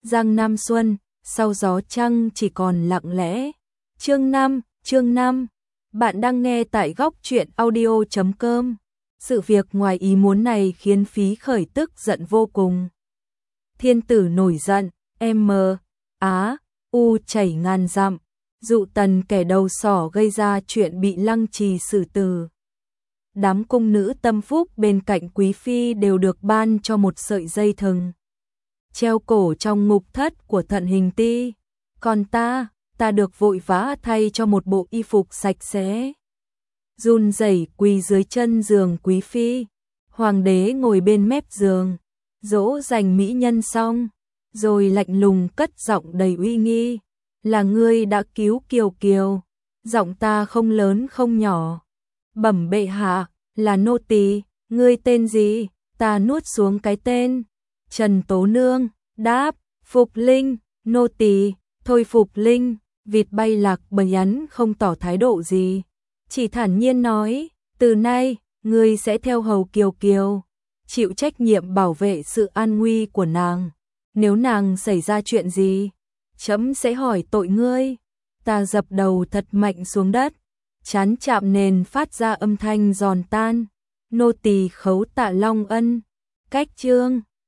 Giang Nam Xuân, sau gió trăng chỉ còn lặng lẽ. Chương 5. Bạn đang nghe tại góc truyện audio.com. Sự việc ngoài ý muốn này khiến Phí Khởi tức giận vô cùng. Thiên tử nổi giận, U chảy ngàn dặm, dụ tần kẻ đầu sỏ gây ra chuyện bị Lăng Trì xử tử. Đám cung nữ tâm phúc bên cạnh quý phi đều được ban cho một sợi dây thừng treo cổ trong ngục thất của Thận Hình Ti. Còn ta được vội vã thay cho một bộ y phục sạch sẽ. Run rẩy quỳ dưới chân giường quý phi. Hoàng đế ngồi bên mép giường, dỗ dành mỹ nhân xong, rồi lạnh lùng cất giọng đầy uy nghi. Là ngươi đã cứu Kiều Kiều. Giọng ta không lớn không nhỏ. Bẩm bệ hạ, là nô tỳ. Ngươi tên gì? Ta nuốt xuống cái tên. Trần Tố Nương đáp, Phục Linh. Nô tỳ. Thôi Phục Linh. Vịt bay lạc bầy ắn không tỏ thái độ gì, chỉ thản nhiên nói, từ nay ngươi sẽ theo hầu Kiều Kiều, chịu trách nhiệm bảo vệ sự an nguy của nàng. Nếu nàng xảy ra chuyện gì, trẫm sẽ hỏi tội ngươi. Ta dập đầu thật mạnh xuống đất, trán chạm nền phát ra âm thanh giòn tan. Nô tỳ khấu tạ Long Ân. Cách chương